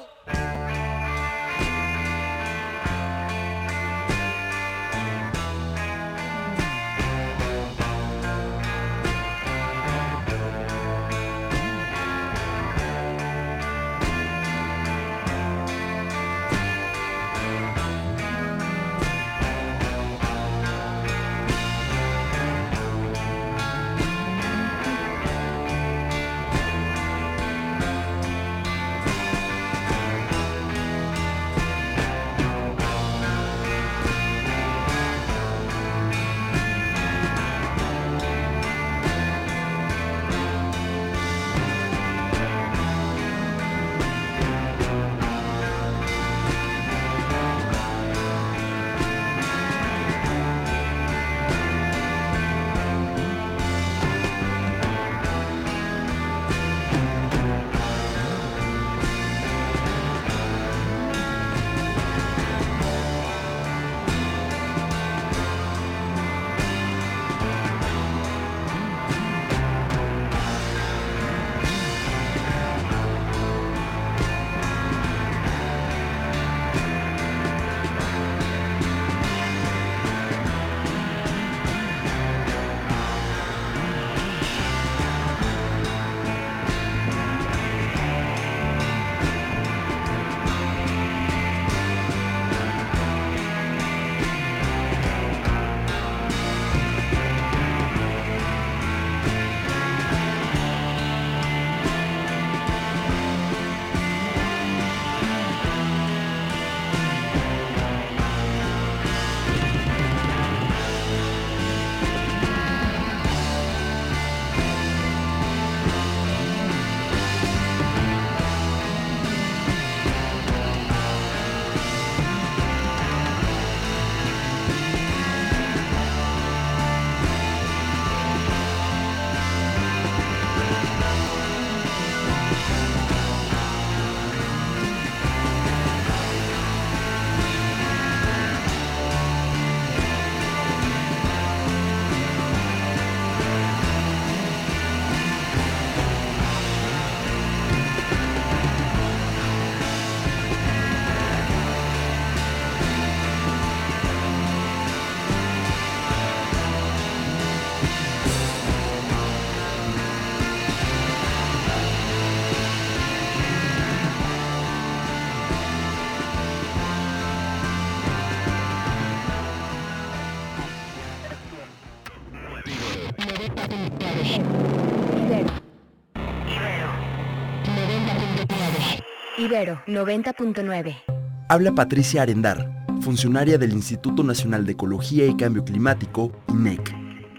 Ibero 90.9. Habla Patricia Arendar, funcionaria del Instituto Nacional de Ecología y Cambio Climático, INEC.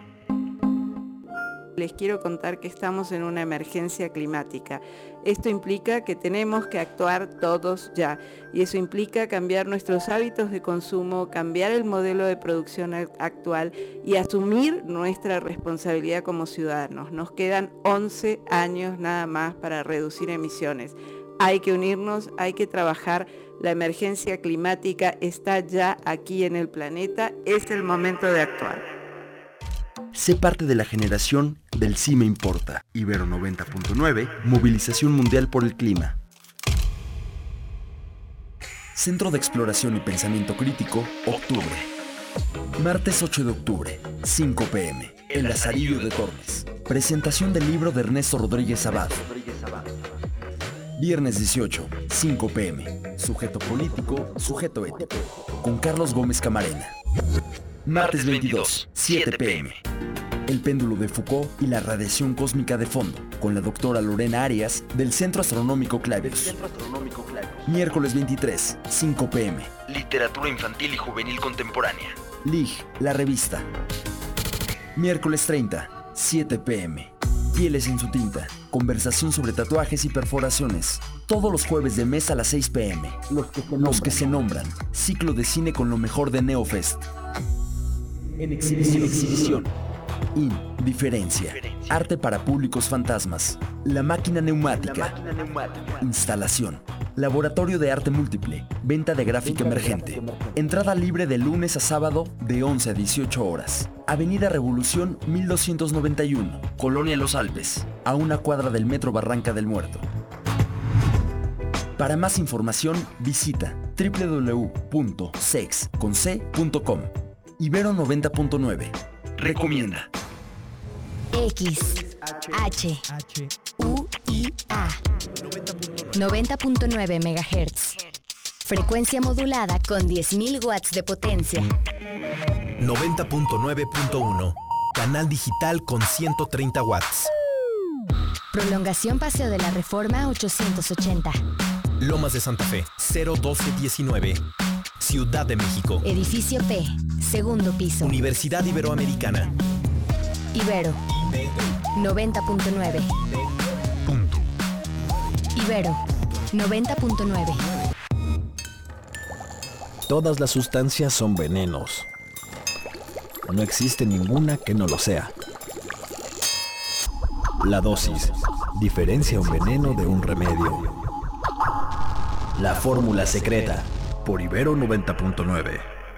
Les quiero contar que estamos en una emergencia climática. Esto implica que tenemos que actuar todos ya, y eso implica cambiar nuestros hábitos de consumo, cambiar el modelo de producción actual y asumir nuestra responsabilidad como ciudadanos. Nos quedan 11 años nada más para reducir emisiones. Hay que unirnos, hay que trabajar. La emergencia climática está ya aquí en el planeta. Es el momento de actuar. Sé parte de la generación del Sí Me Importa. Ibero 90.9, Movilización Mundial por el Clima. Centro de Exploración y Pensamiento Crítico, octubre. Martes 8 de octubre, 5 p.m. El Lazarillo de Tormes. Presentación del libro de Ernesto Rodríguez Abad. Viernes 18, 5 p.m. Sujeto político, sujeto ético. Con Carlos Gómez Camarena. Martes 22, 7 p.m. El péndulo de Foucault y la radiación cósmica de fondo, con la doctora Lorena Arias del Centro Astronómico Clavius. Miércoles 23, 5 p.m. Literatura infantil y juvenil contemporánea. LIG, la revista. Miércoles 30, 7 p.m. Pieles en su tinta. Conversación sobre tatuajes y perforaciones. Todos los jueves de mes a las 6 p.m. Los que se nombran. Ciclo de cine con lo mejor de Neofest. En exhibición. Indiferencia. Arte para públicos fantasmas. La máquina neumática. Instalación. Laboratorio de arte múltiple. Venta de gráfica emergente. Entrada libre de lunes a sábado de 11 a 18 horas. Avenida Revolución 1291. Colonia Los Alpes. A una cuadra del Metro Barranca del Muerto. Para más información, visita www.sex.com. Ibero 90.9. Recomienda. X, H, U, I, A. 90.9 MHz. Frecuencia modulada con 10.000 watts de potencia. 90.9.1. Canal digital con 130 watts. Prolongación Paseo de la Reforma 880. Lomas de Santa Fe, 01219. Ciudad de México. Edificio P, segundo piso. Universidad Iberoamericana. Ibero 90.9. Punto. Ibero 90.9. Todas las sustancias son venenos. No existe ninguna que no lo sea. La dosis diferencia un veneno de un remedio. La fórmula secreta por Ibero 90.9.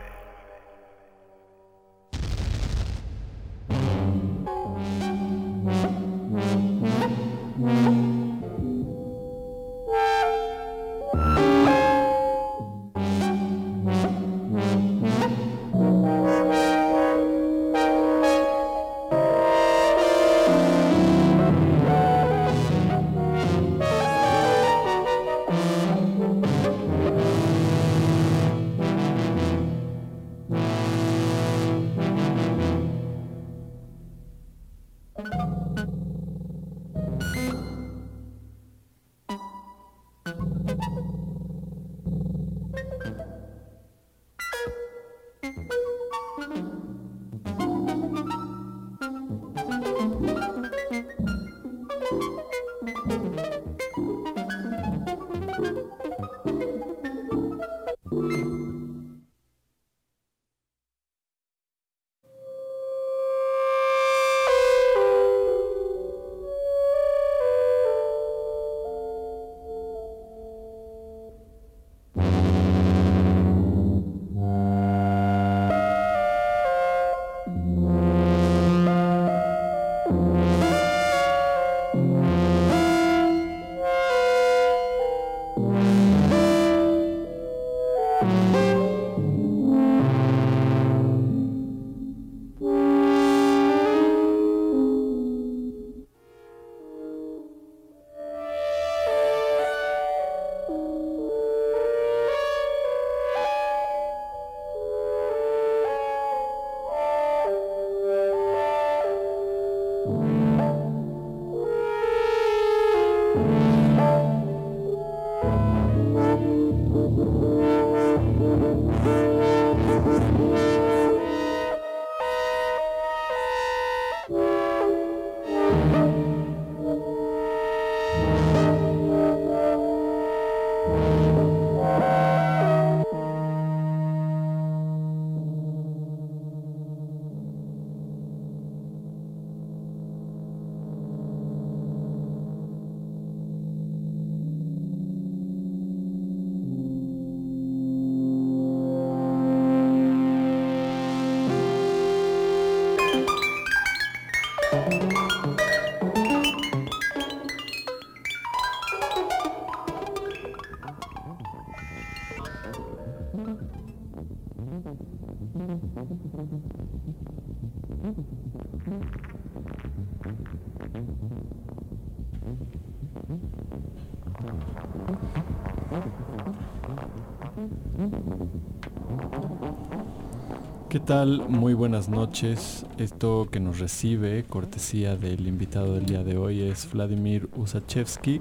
¿Qué tal? Muy buenas noches. Esto que nos recibe, cortesía del invitado del día de hoy, es Vladimir Usachevsky.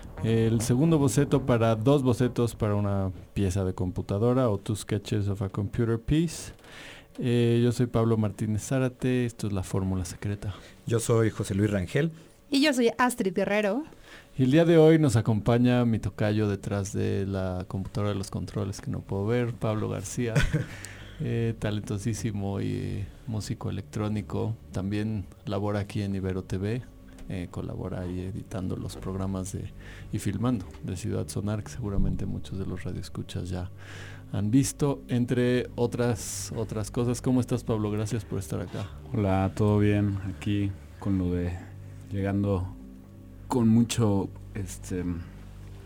El segundo boceto para dos bocetos para una pieza de computadora, o Two Sketches of a Computer Piece. Yo soy Pablo Martínez Zárate, esto es La Fórmula Secreta. Yo soy José Luis Rangel. Y yo soy Astrid Guerrero. Y el día de hoy nos acompaña mi tocayo detrás de la computadora de los controles que no puedo ver, Pablo García. Talentosísimo y músico electrónico. También labora aquí en Ibero TV. Colabora ahí editando los programas y filmando de Ciudad Sonar, que seguramente muchos de los radioescuchas ya han visto, entre otras cosas. ¿Cómo estás, Pablo? Gracias por estar acá. Hola, todo bien, aquí con lo de llegando con mucho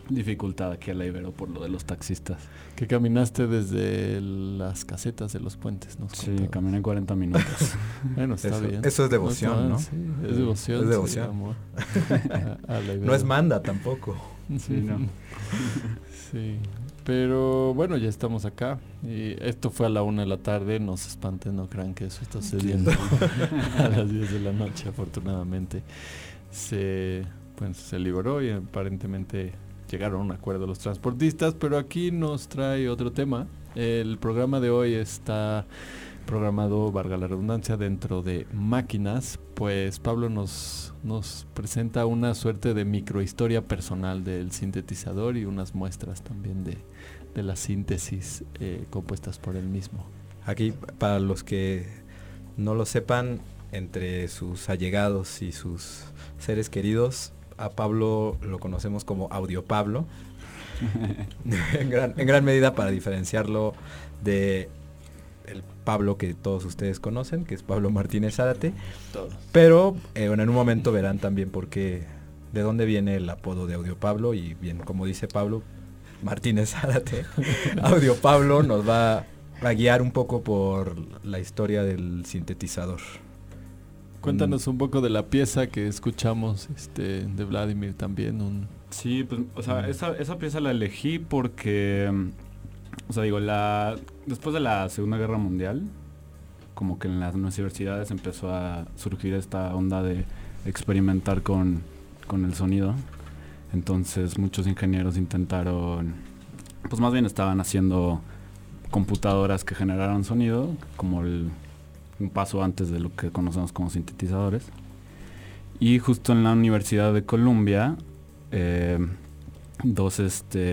dificultad aquí a la Ibero por lo de los taxistas. Que caminaste desde las casetas de los puentes, ¿no? Sí, caminé 40 minutos. Bueno, está bien. Eso es devoción, ¿no? Sí, es devoción. Es devoción. Sí, amor. A la Ibero. No es manda tampoco. Sí, no. Sí, pero bueno, ya estamos acá. Y esto fue a la 1 de la tarde, no se espanten, no crean que eso está sucediendo a las 10 de la noche, afortunadamente. Se liberó y aparentemente llegaron a un acuerdo los transportistas, pero aquí nos trae otro tema. El programa de hoy está programado, valga la redundancia, dentro de máquinas, pues Pablo nos presenta una suerte de microhistoria personal del sintetizador y unas muestras también de las síntesis compuestas por él mismo. Aquí, para los que no lo sepan, entre sus allegados y sus seres queridos, a Pablo lo conocemos como Audio Pablo, en gran medida para diferenciarlo de el Pablo que todos ustedes conocen, que es Pablo Martínez Zárate. Todos. Pero en un momento verán también de dónde viene el apodo de Audio Pablo, y bien, como dice Pablo Martínez Zárate, Audio Pablo nos va a guiar un poco por la historia del sintetizador. Cuéntanos un poco de la pieza que escuchamos de Vladimir también. Sí, pues, o sea, esa pieza la elegí porque, o sea, digo, después de la Segunda Guerra Mundial, como que en las universidades empezó a surgir esta onda de experimentar con el sonido. Entonces muchos ingenieros intentaron, pues más bien estaban haciendo computadoras que generaran sonido, como un paso antes de lo que conocemos como sintetizadores. Y justo en la Universidad de Columbia, dos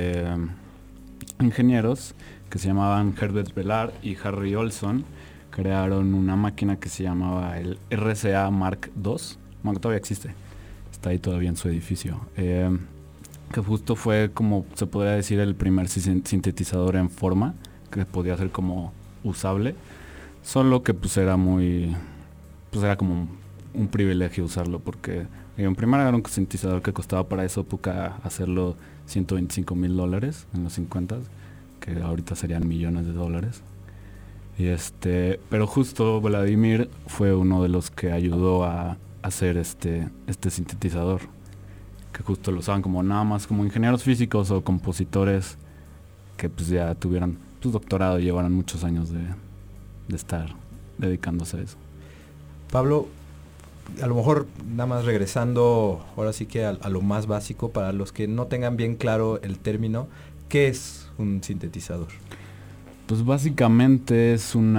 ingenieros que se llamaban Herbert Bellard y Harry Olson crearon una máquina que se llamaba el RCA Mark II, bueno, que todavía existe, está ahí todavía en su edificio, que justo fue, como se podría decir, el primer sintetizador en forma, que podía ser como usable, solo que pues era como un privilegio usarlo, porque en primera era un sintetizador que costaba para esa época hacerlo $125,000 en los 50s, que ahorita serían millones de dólares. Pero justo Vladimir fue uno de los que ayudó a hacer este sintetizador, que justo lo usaban como nada más como ingenieros físicos o compositores que pues ya tuvieran su doctorado y llevaran muchos años de estar dedicándose a eso. Pablo, a lo mejor nada más regresando ahora sí que a lo más básico, para los que no tengan bien claro el término, ¿qué es un sintetizador? Pues básicamente es un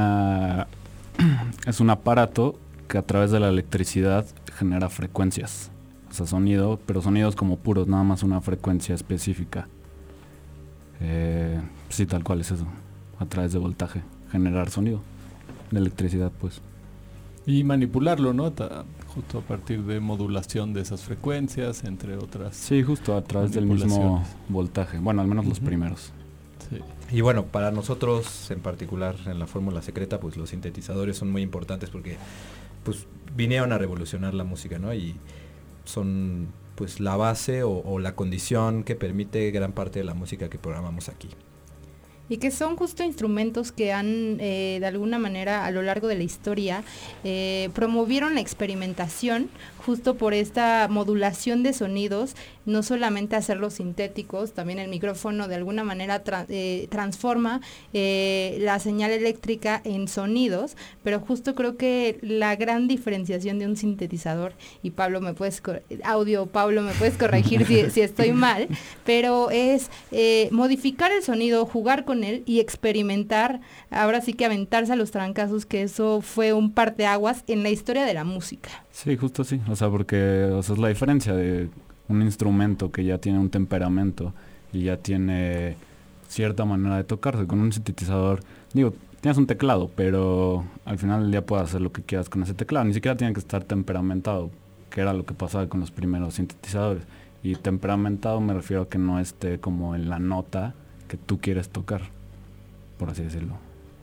aparato que a través de la electricidad genera frecuencias, o sea, sonido, pero sonidos como puros, nada más una frecuencia específica. Sí, tal cual es eso, a través de voltaje, generar sonido, de electricidad, pues. Y manipularlo, ¿no? Justo a partir de modulación de esas frecuencias, entre otras. Sí, justo a través del mismo voltaje, bueno, al menos los primeros. Sí. Y bueno, para nosotros en particular en la fórmula secreta, pues los sintetizadores son muy importantes porque pues vinieron a revolucionar la música, ¿no? Y son pues la base o la condición que permite gran parte de la música que programamos aquí. Y que son justo instrumentos que han, de alguna manera, a lo largo de la historia, promovieron la experimentación justo por esta modulación de sonidos, no solamente hacerlos sintéticos, también el micrófono de alguna manera transforma la señal eléctrica en sonidos, pero justo creo que la gran diferenciación de un sintetizador, y Pablo me puedes corregir si estoy mal, pero es modificar el sonido, jugar con él y experimentar, ahora sí que aventarse a los trancazos, que eso fue un parteaguas en la historia de la música. Sí, justo sí, o sea, porque es la diferencia de un instrumento que ya tiene un temperamento y ya tiene cierta manera de tocarse. Con un sintetizador, digo, tienes un teclado, pero al final del día puedes hacer lo que quieras con ese teclado, ni siquiera tiene que estar temperamentado, que era lo que pasaba con los primeros sintetizadores. Y temperamentado me refiero a que no esté como en la nota que tú quieres tocar, por así decirlo.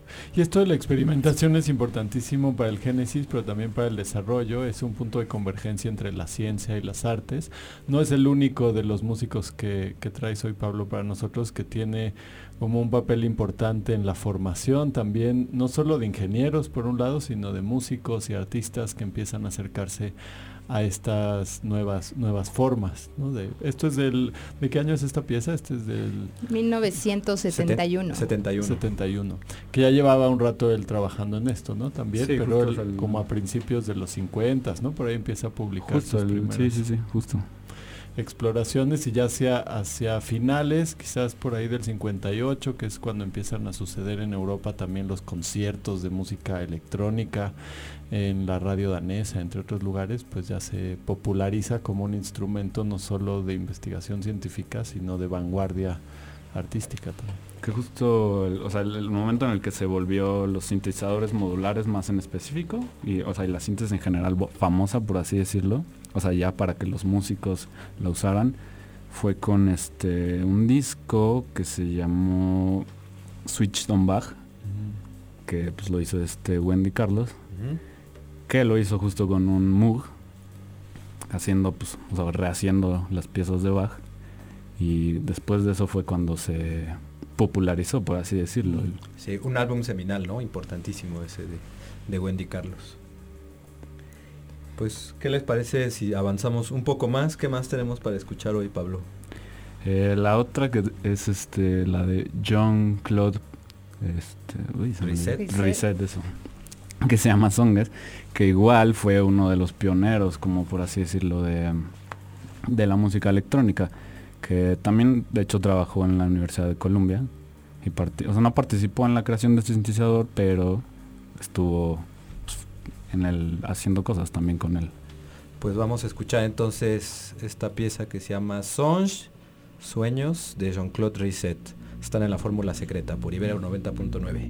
Y esto de la experimentación es importantísimo para el génesis, pero también para el desarrollo. Es un punto de convergencia entre la ciencia y las artes. No es el único de los músicos que traes hoy, Pablo, para nosotros, que tiene como un papel importante en la formación también, no solo de ingenieros por un lado, sino de músicos y artistas que empiezan a acercarse a estas nuevas formas, ¿no? ¿De qué año es esta pieza? Este es del 1971. 71. Que ya llevaba un rato él trabajando en esto, ¿no? También, sí, pero él, como a principios de los 50, ¿no? Por ahí empieza a publicar sus primeras justo. exploraciones, y ya hacia finales, quizás por ahí del 58, que es cuando empiezan a suceder en Europa también los conciertos de música electrónica en la radio danesa, entre otros lugares, pues ya se populariza como un instrumento no solo de investigación científica, sino de vanguardia artística también. Que justo, el momento en el que se volvió los sintetizadores modulares más en específico, y la síntesis en general famosa, por así decirlo, ya para que los músicos la usaran, fue con un disco que se llamó Switched on Bach, que pues lo hizo Wendy Carlos, que lo hizo justo con un Moog, haciendo rehaciendo las piezas de Bach, y después de eso fue cuando se popularizó, por así decirlo. Sí, un álbum seminal, ¿no? Importantísimo ese de Wendy Carlos. Pues, ¿qué les parece si avanzamos un poco más? ¿Qué más tenemos para escuchar hoy, Pablo? La otra que es la de Jean-Claude Risset, eso, que se llama Songes, que igual fue uno de los pioneros, como por así decirlo, de la música electrónica, que también de hecho trabajó en la Universidad de Columbia y no participó en la creación de este sintetizador, pero estuvo haciendo cosas también con él. Pues vamos a escuchar entonces esta pieza que se llama Sueños, de Jean-Claude Risset. Están en la Fórmula Secreta por Ibero 90.9.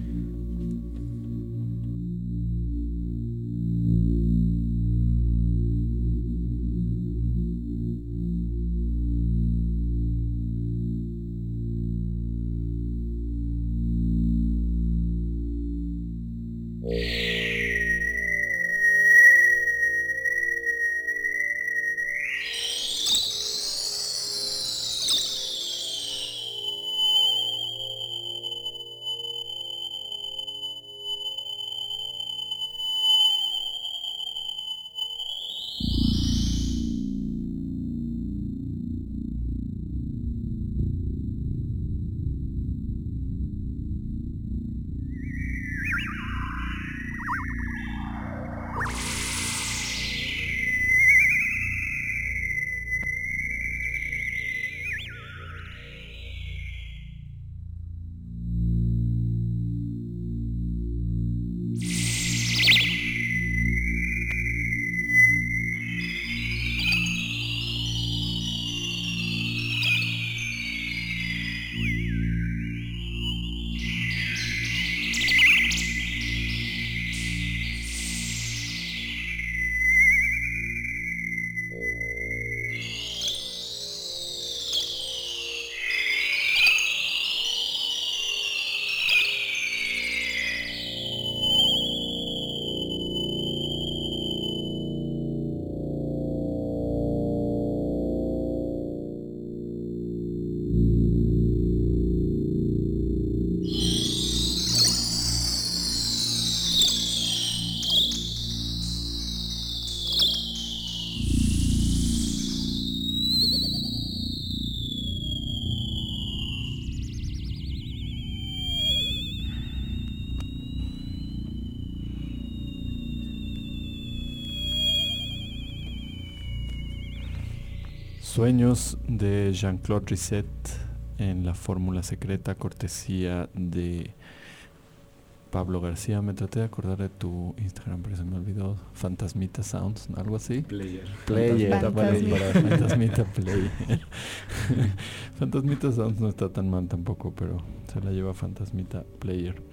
Sueños de Jean-Claude Risset en la Fórmula Secreta, cortesía de Pablo García. Me traté de acordar de tu Instagram, pero se me olvidó. Fantasmita Sounds, algo así. Player. Fantasmita Player. Fantasmita Sounds no está tan mal tampoco, pero se la lleva Fantasmita Player.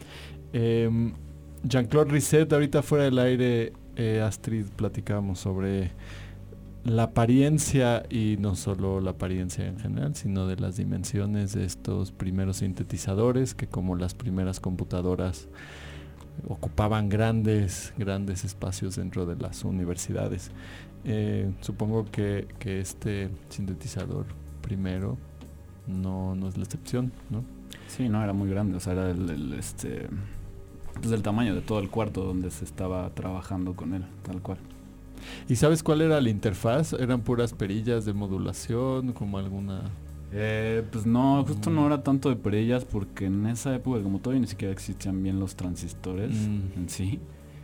Jean-Claude Risset, ahorita fuera del aire, Astrid, platicábamos sobre la apariencia, y no solo la apariencia en general, sino de las dimensiones de estos primeros sintetizadores que, como las primeras computadoras, ocupaban grandes espacios dentro de las universidades. Supongo que este sintetizador primero no es la excepción, ¿no? Sí, no, era muy grande, o sea, era pues del tamaño de todo el cuarto donde se estaba trabajando con él, tal cual. ¿Y sabes cuál era la interfaz? ¿Eran puras perillas de modulación, como alguna...? Pues no, justo no era tanto de perillas, porque en esa época, como todavía ni siquiera existían bien los transistores en sí,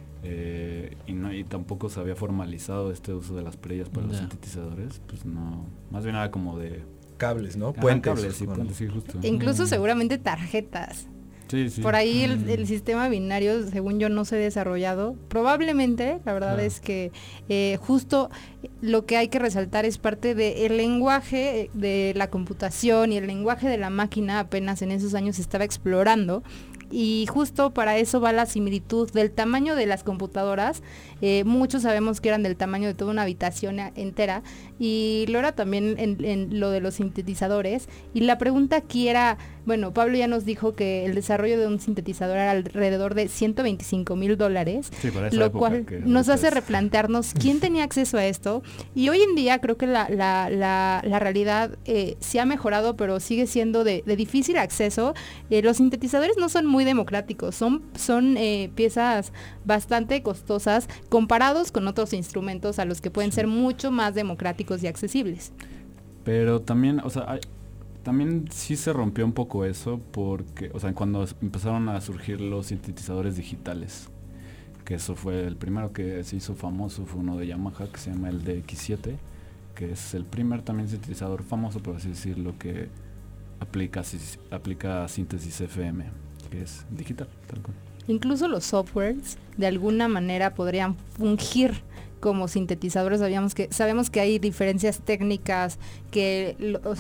y tampoco se había formalizado este uso de las perillas para los sintetizadores, pues no, más bien era como de... Cables, ¿no? Puentes. Cables, sí, justo. E incluso seguramente tarjetas. Sí. Por ahí el sistema binario, según yo, no se ha desarrollado. Probablemente, la verdad es que justo lo que hay que resaltar es parte del lenguaje de la computación, y el lenguaje de la máquina apenas en esos años se estaba explorando. Y justo para eso va la similitud del tamaño de las computadoras. Muchos sabemos que eran del tamaño de toda una habitación entera, y lo era también en lo de los sintetizadores. Y la pregunta aquí era, bueno, Pablo ya nos dijo que el desarrollo de un sintetizador era alrededor de $125,000, sí, lo cual nos hace replantearnos quién tenía acceso a esto. Y hoy en día creo que la realidad sí ha mejorado, pero sigue siendo de difícil acceso. Los sintetizadores no son muy democráticos, son piezas bastante costosas comparados con otros instrumentos a los que pueden ser mucho más democráticos y accesibles. Pero también, o sea, también sí se rompió un poco eso, porque, o sea, cuando empezaron a surgir los sintetizadores digitales, que eso fue el primero que se hizo famoso, fue uno de Yamaha que se llama el DX7, que es el primer también sintetizador famoso, por así decirlo, que aplica síntesis FM, que es digital, tal cual. Incluso los softwares de alguna manera podrían fungir como sintetizadores. Sabemos que hay diferencias técnicas que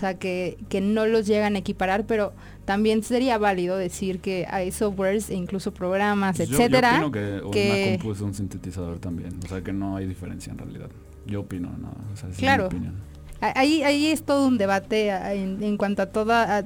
no los llegan a equiparar, pero también sería válido decir que hay softwares e incluso programas, etcétera. Yo opino que una compu es un sintetizador también, o sea que no hay diferencia en realidad. Yo opino, no, o sea, claro. Es mi opinión. Ahí es todo un debate en cuanto a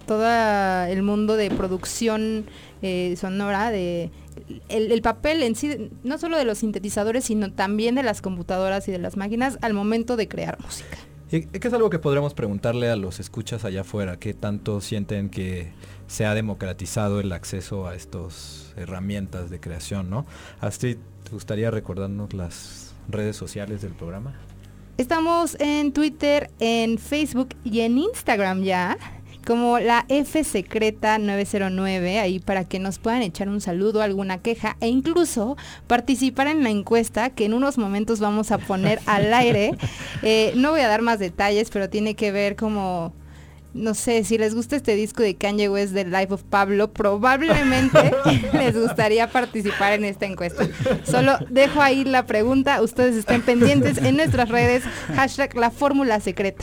toda el mundo de producción sonora, de el papel en sí, no solo de los sintetizadores, sino también de las computadoras y de las máquinas al momento de crear música. Y que es algo que podríamos preguntarle a los escuchas allá afuera, ¿qué tanto sienten que se ha democratizado el acceso a estas herramientas de creación, ¿no? Astrid, ¿te gustaría recordarnos las redes sociales del programa? Estamos en Twitter, en Facebook y en Instagram ya, como la F Secreta 909, ahí para que nos puedan echar un saludo, alguna queja, e incluso participar en la encuesta que en unos momentos vamos a poner al aire. No voy a dar más detalles, pero tiene que ver como... No sé, si les gusta este disco de Kanye West de Life of Pablo, probablemente les gustaría participar en esta encuesta. Solo dejo ahí la pregunta, ustedes estén pendientes en nuestras redes, #la fórmula secreta.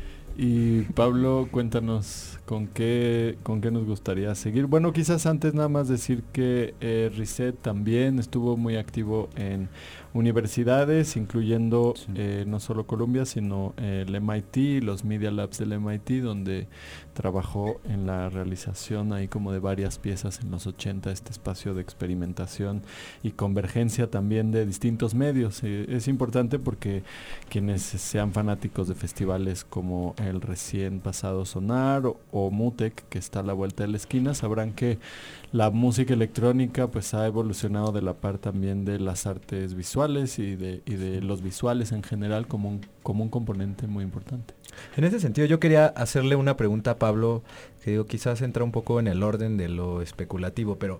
Y Pablo, cuéntanos con qué nos gustaría seguir. Bueno, quizás antes nada más decir que Reset también estuvo muy activo en universidades, incluyendo no solo Columbia, sino el MIT, los Media Labs del MIT, donde trabajó en la realización ahí como de varias piezas en los 80, este espacio de experimentación y convergencia también de distintos medios. Es importante porque quienes sean fanáticos de festivales como el recién pasado Sonar o Mutec, que está a la vuelta de la esquina, sabrán que la música electrónica pues ha evolucionado de la par también de las artes visuales y de los visuales en general como un componente muy importante. En ese sentido yo quería hacerle una pregunta a Pablo, que digo, quizás entra un poco en el orden de lo especulativo, pero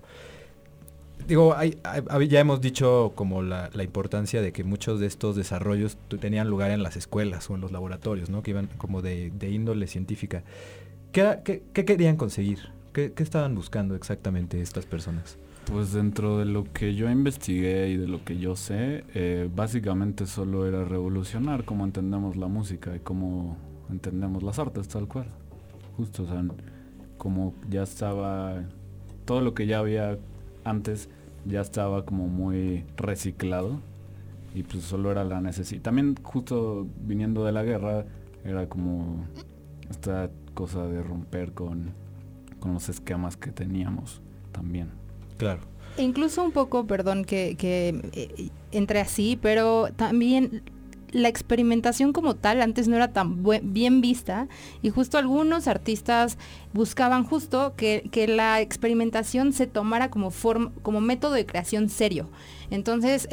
digo, ya hemos dicho como la importancia de que muchos de estos desarrollos tenían lugar en las escuelas o en los laboratorios, ¿no? Que iban como de índole científica. ¿Qué querían conseguir? ¿Qué estaban buscando exactamente estas personas? Pues dentro de lo que yo investigué y de lo que yo sé, básicamente solo era revolucionar cómo entendemos la música y cómo entendemos las artes, tal cual. Justo, o sea, como ya estaba, todo lo que ya había antes ya estaba como muy reciclado y pues solo era la necesidad. También justo viniendo de la guerra era como esta cosa de romper con los esquemas que teníamos también. Claro. E incluso un poco, perdón que entre así, pero también la experimentación como tal antes no era tan bien vista, y justo algunos artistas buscaban justo que la experimentación se tomara como método de creación serio. Entonces,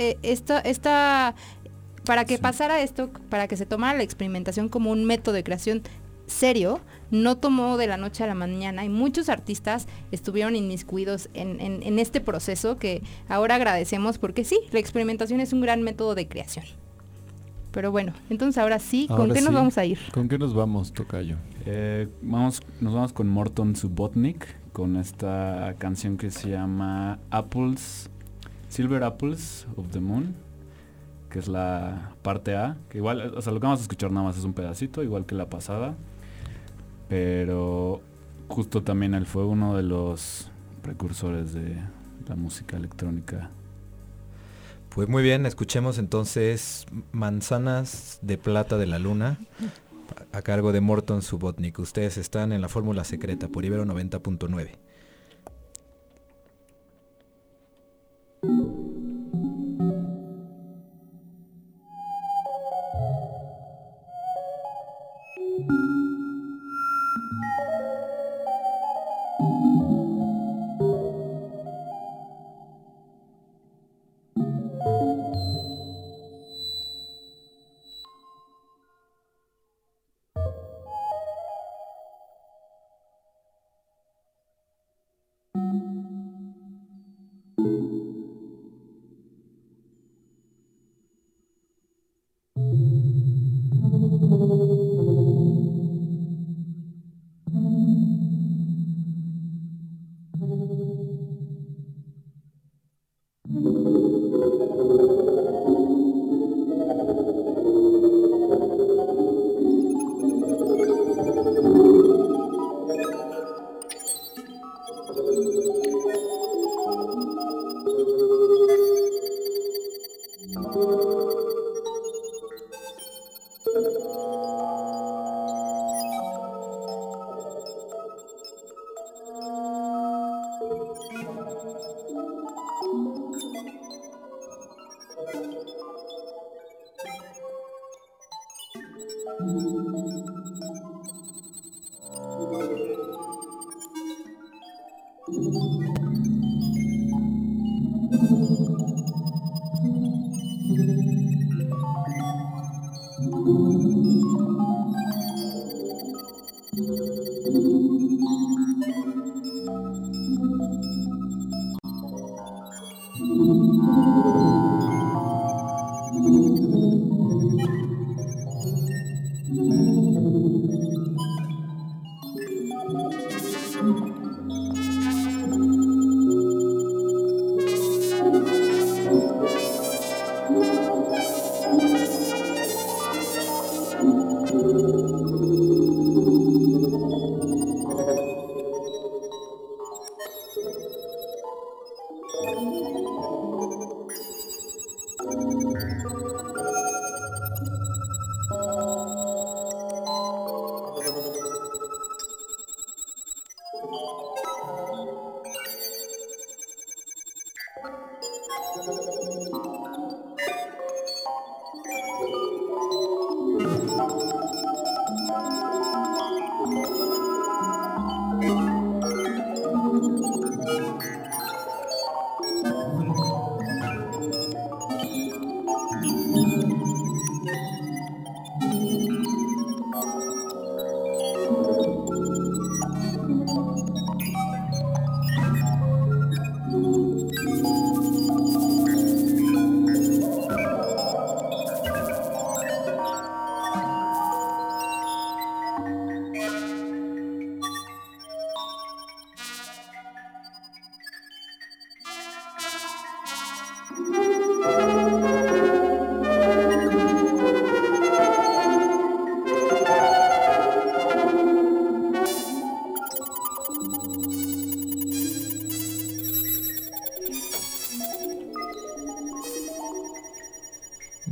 para que pasara esto, para que se tomara la experimentación como un método de creación serio, no tomó de la noche a la mañana, y muchos artistas estuvieron inmiscuidos en este proceso que ahora agradecemos, porque sí, la experimentación es un gran método de creación. Pero bueno, entonces ahora sí, ¿con qué nos vamos a ir? ¿Con qué nos vamos, tocayo? Nos vamos con Morton Subotnick, con esta canción que se llama Silver Apples of the Moon, que es la parte A, que igual, o sea, lo que vamos a escuchar nada más es un pedacito, igual que la pasada, pero justo también él fue uno de los precursores de la música electrónica. Pues muy bien, escuchemos entonces Manzanas de Plata de la Luna, a cargo de Morton Subotnick. Ustedes están en la Fórmula Secreta por Ibero 90.9.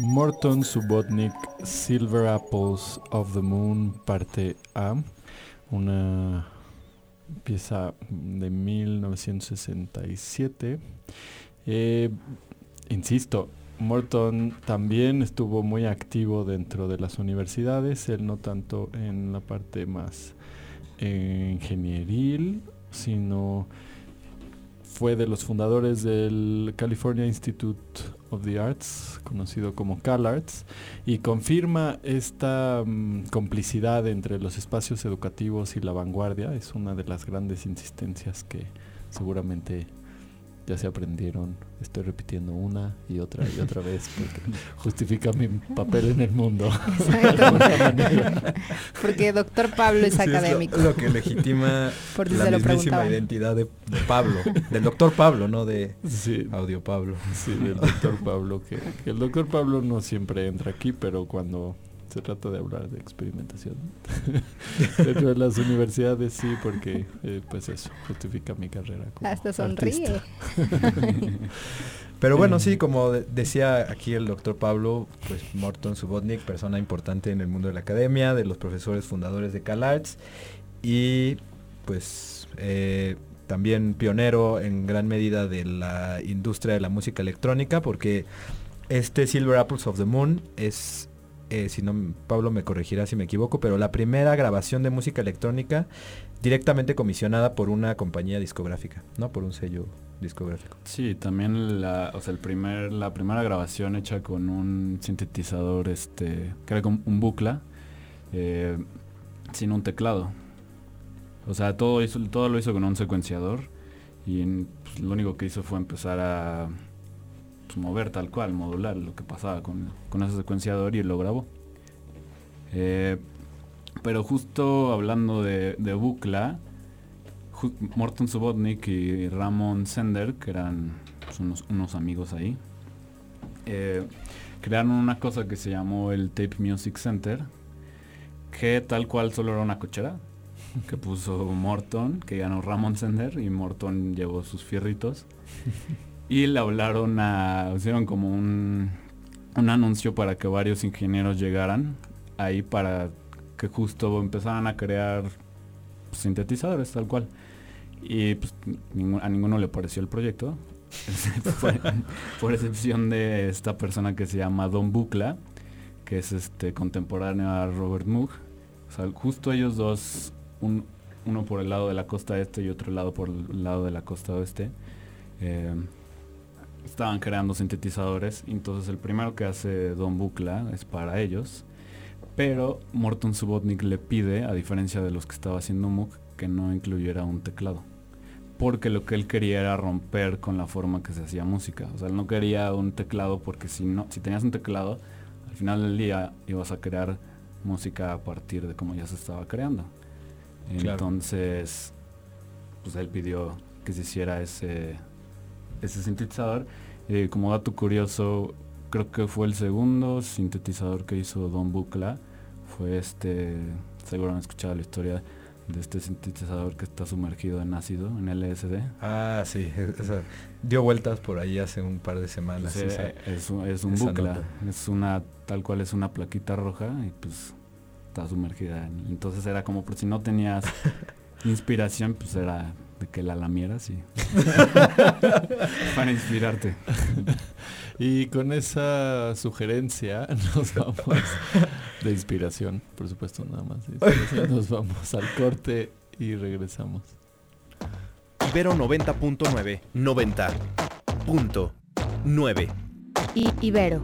Morton Subotnick, Silver Apples of the Moon, parte A, una pieza de 1967. Insisto, Morton también estuvo muy activo dentro de las universidades, él no tanto en la parte más ingenieril, sino fue de los fundadores del California Institute of the Arts, conocido como CalArts, y confirma esta complicidad entre los espacios educativos y la vanguardia. Es una de las grandes insistencias que seguramente ya se aprendieron. Estoy repitiendo una y otra vez porque justifica mi papel en el mundo. Porque Dr. Pablo es académico. Es lo que legitima la mismísima identidad de Pablo, del Dr. Pablo, no de Audio Pablo. Sí, del Dr. Pablo, que el Dr. Pablo no siempre entra aquí, pero cuando se trata de hablar de experimentación dentro de las universidades, sí, porque pues eso justifica mi carrera como hasta sonríe. Pero bueno, sí, como decía aquí el doctor Pablo, pues Morton Subotnick, persona importante en el mundo de la academia, de los profesores fundadores de CalArts, y pues también pionero en gran medida de la industria de la música electrónica, porque este Silver Apples of the Moon es, si no, Pablo me corregirá si me equivoco, pero la primera grabación de música electrónica directamente comisionada por una compañía discográfica, ¿no? Por un sello discográfico. Sí, también la primera grabación hecha con un sintetizador que era como un bucla, sin un teclado. O sea, todo lo hizo con un secuenciador, y pues, lo único que hizo fue empezar a mover tal cual, modular lo que pasaba con ese secuenciador, y lo grabó. Pero justo hablando de bucla, Morton Subotnick y Ramon Sender, que eran pues, unos amigos ahí, crearon una cosa que se llamó el Tape Music Center, que tal cual solo era una cochera que puso Morton, que ganó Ramon Sender, y Morton llevó sus fierritos. Y le hicieron como un anuncio para que varios ingenieros llegaran ahí para que justo empezaran a crear sintetizadores tal cual. Y pues a ninguno le pareció el proyecto, por excepción de esta persona que se llama Don Bucla, que es contemporáneo a Robert Moog. O sea, justo ellos dos, uno por el lado de la costa este y otro lado por el lado de la costa oeste, estaban creando sintetizadores. Entonces el primero que hace Don Bucla es para ellos, pero Morton Subotnick le pide, a diferencia de los que estaba haciendo Moog, que no incluyera un teclado, porque lo que él quería era romper con la forma que se hacía música. O sea, él no quería un teclado, porque si tenías un teclado, al final del día ibas a crear música a partir de cómo ya se estaba creando. Claro. Entonces pues él pidió que se hiciera ese sintetizador. Como dato curioso, creo que fue el segundo sintetizador que hizo Don Bucla. Fue seguro han escuchado la historia de este sintetizador que está sumergido en ácido, en LSD. Ah, sí, dio vueltas por ahí hace un par de semanas. Sí, es un Bucla, tal cual es una plaquita roja, y pues está sumergida. Entonces era como, por si no tenías inspiración, pues era de que la lamieras y para inspirarte. Y con esa sugerencia nos vamos de inspiración, por supuesto, nada más. Nos vamos al corte y regresamos. Ibero 90.9. 90.9. Ibero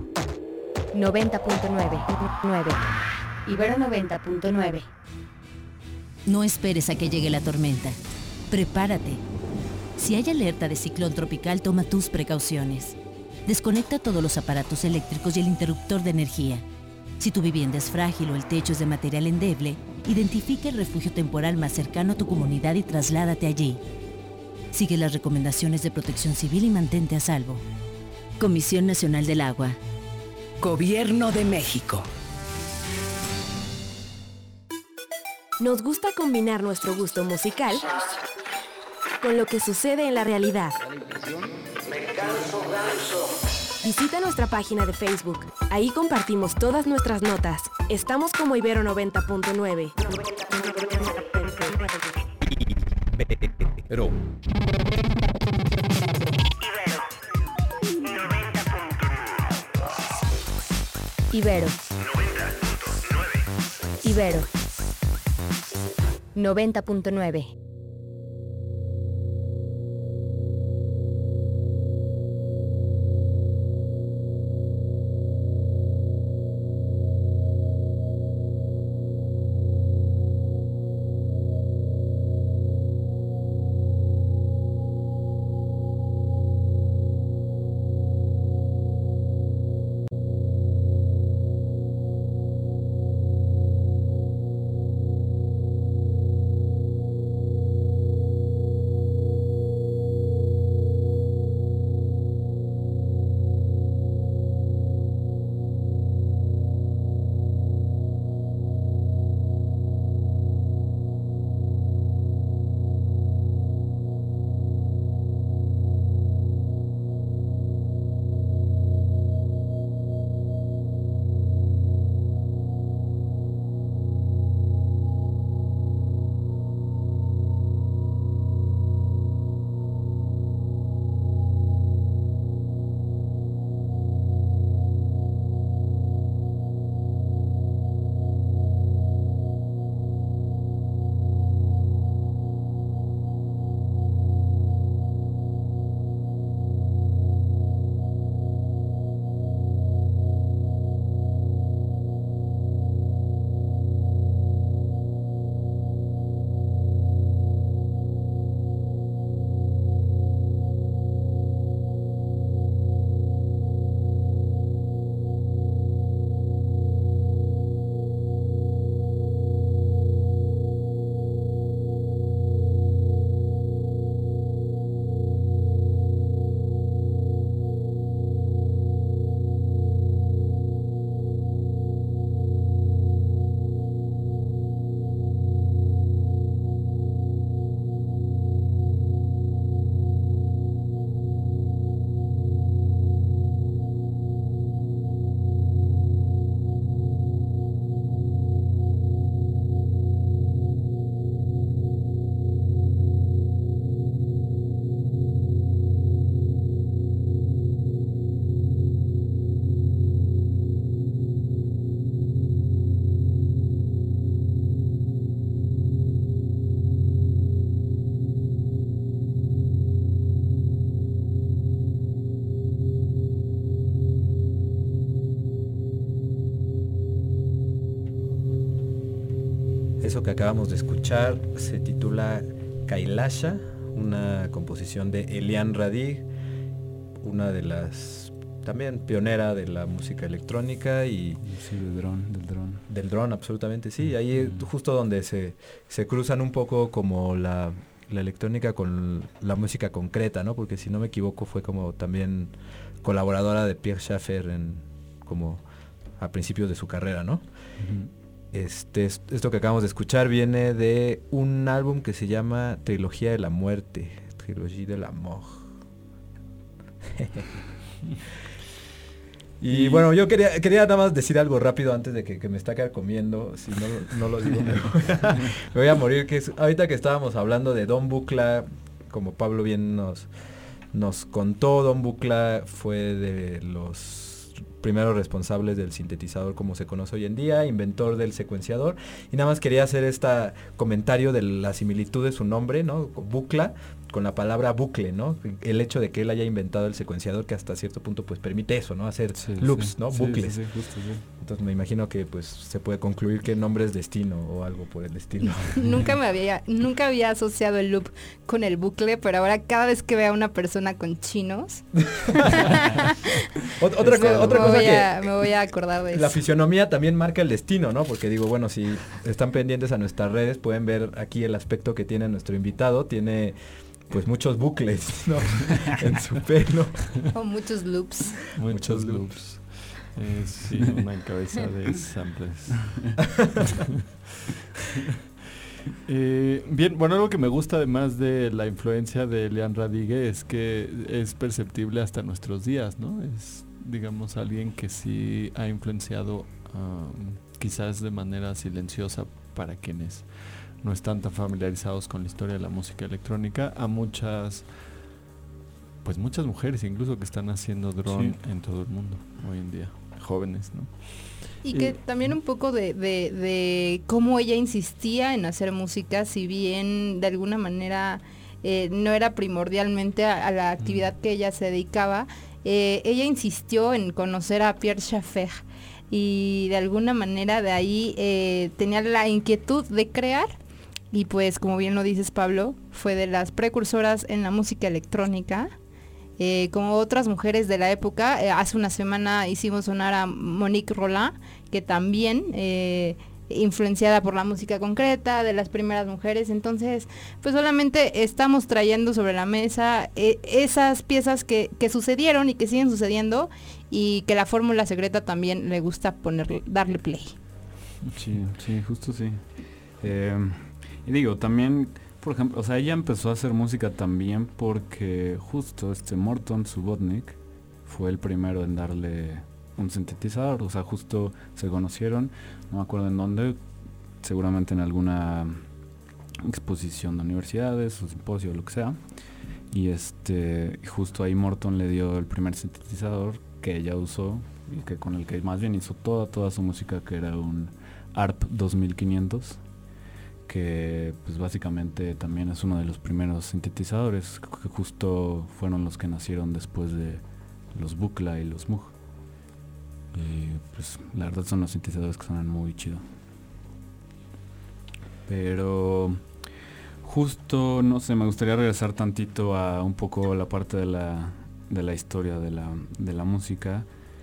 90.9. Ibero 90.9. No esperes a que llegue la tormenta. Prepárate. Si hay alerta de ciclón tropical, toma tus precauciones. Desconecta todos los aparatos eléctricos y el interruptor de energía. Si tu vivienda es frágil o el techo es de material endeble, identifica el refugio temporal más cercano a tu comunidad y trasládate allí. Sigue las recomendaciones de Protección Civil y mantente a salvo. Comisión Nacional del Agua. Gobierno de México. Nos gusta combinar nuestro gusto musical con lo que sucede en la realidad. Visita nuestra página de Facebook, Ahí compartimos todas nuestras notas. Estamos como Ibero 90.9. Pero Ibero. Ibero 90.9. Eso que acabamos de escuchar se titula Kailasha, una composición de Elian Radig, una de las también pionera de la música electrónica y sí, del dron, absolutamente sí. Ahí justo donde se cruzan un poco como la electrónica con la música concreta, ¿no? Porque si no me equivoco fue como también colaboradora de Pierre Schaeffer como a principios de su carrera, ¿no? Esto que acabamos de escuchar viene de un álbum que se llama Trilogía de la Muerte, Trilogie de la Mort. Y bueno, yo quería nada más decir algo rápido antes de que me está comiendo. Si no lo digo, me voy a morir. Que es, ahorita que estábamos hablando de Don Buchla, como Pablo bien nos contó, Don Buchla fue de los primeros responsables del sintetizador como se conoce hoy en día, inventor del secuenciador, y nada más quería hacer este comentario de la similitud de su nombre, ¿no? Buchla, con la palabra bucle, ¿no? El hecho de que él haya inventado el secuenciador que hasta cierto punto pues permite eso, ¿no? Hacer loops, ¿no? Bucles. Sí, justo, sí. Entonces me imagino que pues se puede concluir que el nombre es destino o algo por el estilo. Nunca había asociado el loop con el bucle, pero ahora cada vez que veo a una persona con chinos otra cosa me voy a acordar de eso. La fisionomía también marca el destino, ¿no? Porque digo, bueno, si están pendientes a nuestras redes pueden ver aquí el aspecto que tiene nuestro invitado. Tiene pues muchos bucles, ¿no? En su pelo. O muchos loops. Muchos loops. Sí, una cabeza de samples. Bien, bueno, algo que me gusta además de la influencia de Elian Radigue es que es perceptible hasta nuestros días, ¿no? digamos, alguien que sí ha influenciado, quizás de manera silenciosa para quienes no están tan familiarizados con la historia de la música electrónica, a muchas mujeres incluso que están haciendo drone en todo el mundo hoy en día, jóvenes, ¿no? Y que también un poco de cómo ella insistía en hacer música, si bien de alguna manera no era primordialmente a la actividad que ella se dedicaba, ella insistió en conocer a Pierre Schaeffer y de alguna manera de ahí tenía la inquietud de crear, y pues como bien lo dices, Pablo, fue de las precursoras en la música electrónica. Como otras mujeres de la época, hace una semana hicimos sonar a Monique Roland, que también influenciada por la música concreta, de las primeras mujeres. Entonces, pues solamente estamos trayendo sobre la mesa esas piezas que sucedieron y que siguen sucediendo, y que la fórmula secreta también le gusta darle play. Sí, justo sí. Y digo, también, por ejemplo, o sea, ella empezó a hacer música también porque justo Morton Subotnick fue el primero en darle un sintetizador. O sea, justo se conocieron, no me acuerdo en dónde, seguramente en alguna exposición de universidades o simposio o lo que sea. Y justo ahí Morton le dio el primer sintetizador que ella usó y que con el que más bien hizo toda su música, que era un ARP 2500. Que pues básicamente también es uno de los primeros sintetizadores que justo fueron los que nacieron después de los Buchla y los Moog. Y pues la verdad son los sintetizadores que suenan muy chido. Pero justo, no sé, me gustaría regresar tantito a un poco la parte de la historia de la música.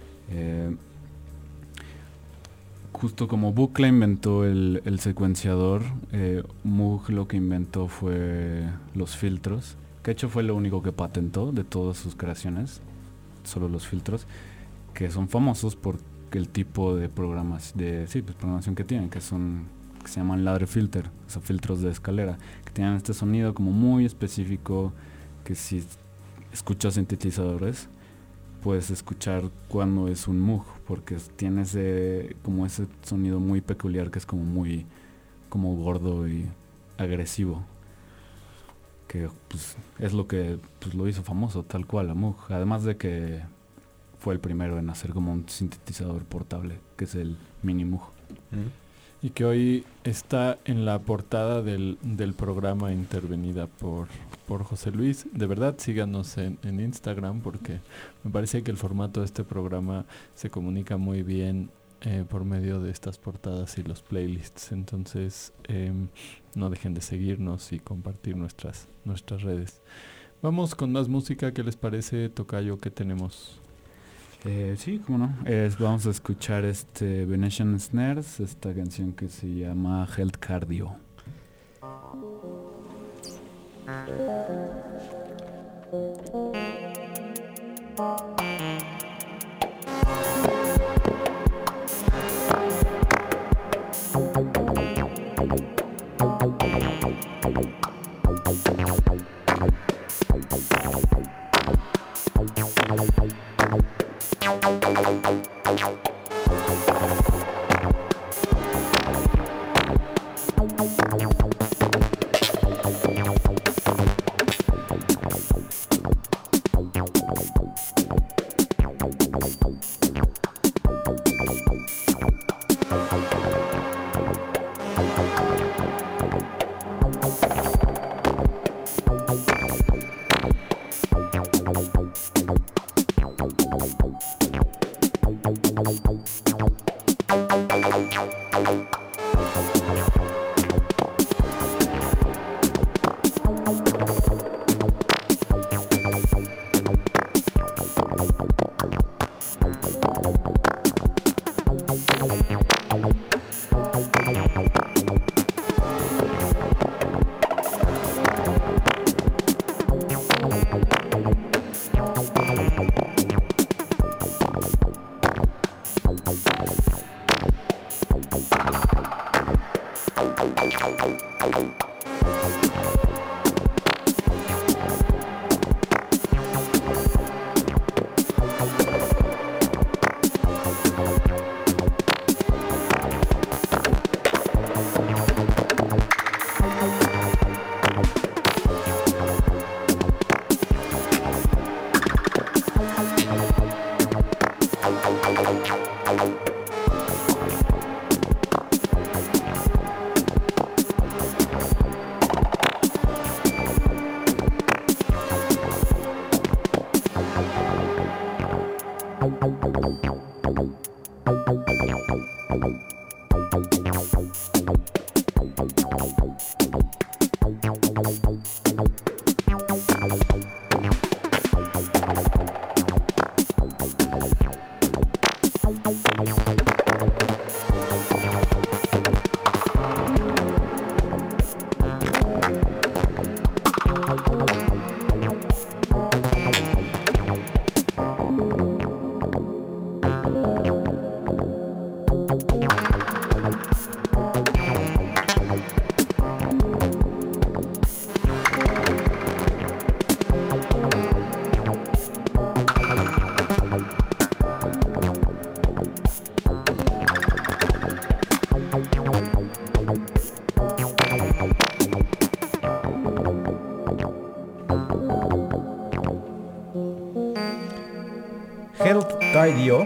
Justo como Buchla inventó el secuenciador, Moog lo que inventó fue los filtros, que de hecho fue lo único que patentó de todas sus creaciones, solo los filtros, que son famosos por el tipo de programación que tienen, que se llaman ladder filter, o sea, filtros de escalera, que tienen este sonido como muy específico, que si escuchas sintetizadores puedes escuchar cuando es un Moog, porque tiene ese sonido muy peculiar que es como muy gordo y agresivo, que pues es lo que pues lo hizo famoso tal cual a Moog, además de que fue el primero en hacer como un sintetizador portable, que es el Mini Moog. Y que hoy está en la portada del programa, intervenida por José Luis. De verdad, síganos en Instagram, porque me parece que el formato de este programa se comunica muy bien por medio de estas portadas y los playlists. Entonces, no dejen de seguirnos y compartir nuestras redes. Vamos con más música. ¿Qué les parece, Tocayo? ¿Qué tenemos? Sí, cómo no. Vamos a escuchar Venetian Snares, esta canción que se llama Health Cardio. Health Cardio,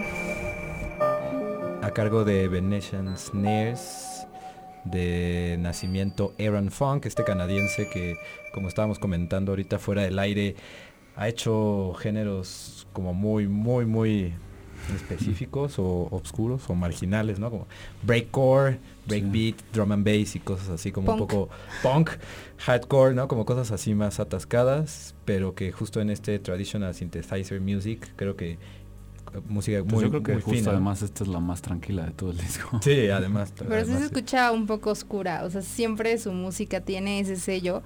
a cargo de Venetian Snares, de nacimiento Aaron Funk, este canadiense que, como estábamos comentando ahorita fuera del aire, ha hecho géneros como muy específicos o obscuros o marginales, ¿no? Como breakcore, breakbeat, drum and bass y cosas así como un poco punk, hardcore, ¿no? Como cosas así más atascadas, pero que justo en este traditional synthesizer music creo que música muy, yo creo que muy justo fina. Además esta es la más tranquila de todo el disco. Sí, además. Pero sí se escucha un poco oscura, o sea, siempre su música tiene ese sello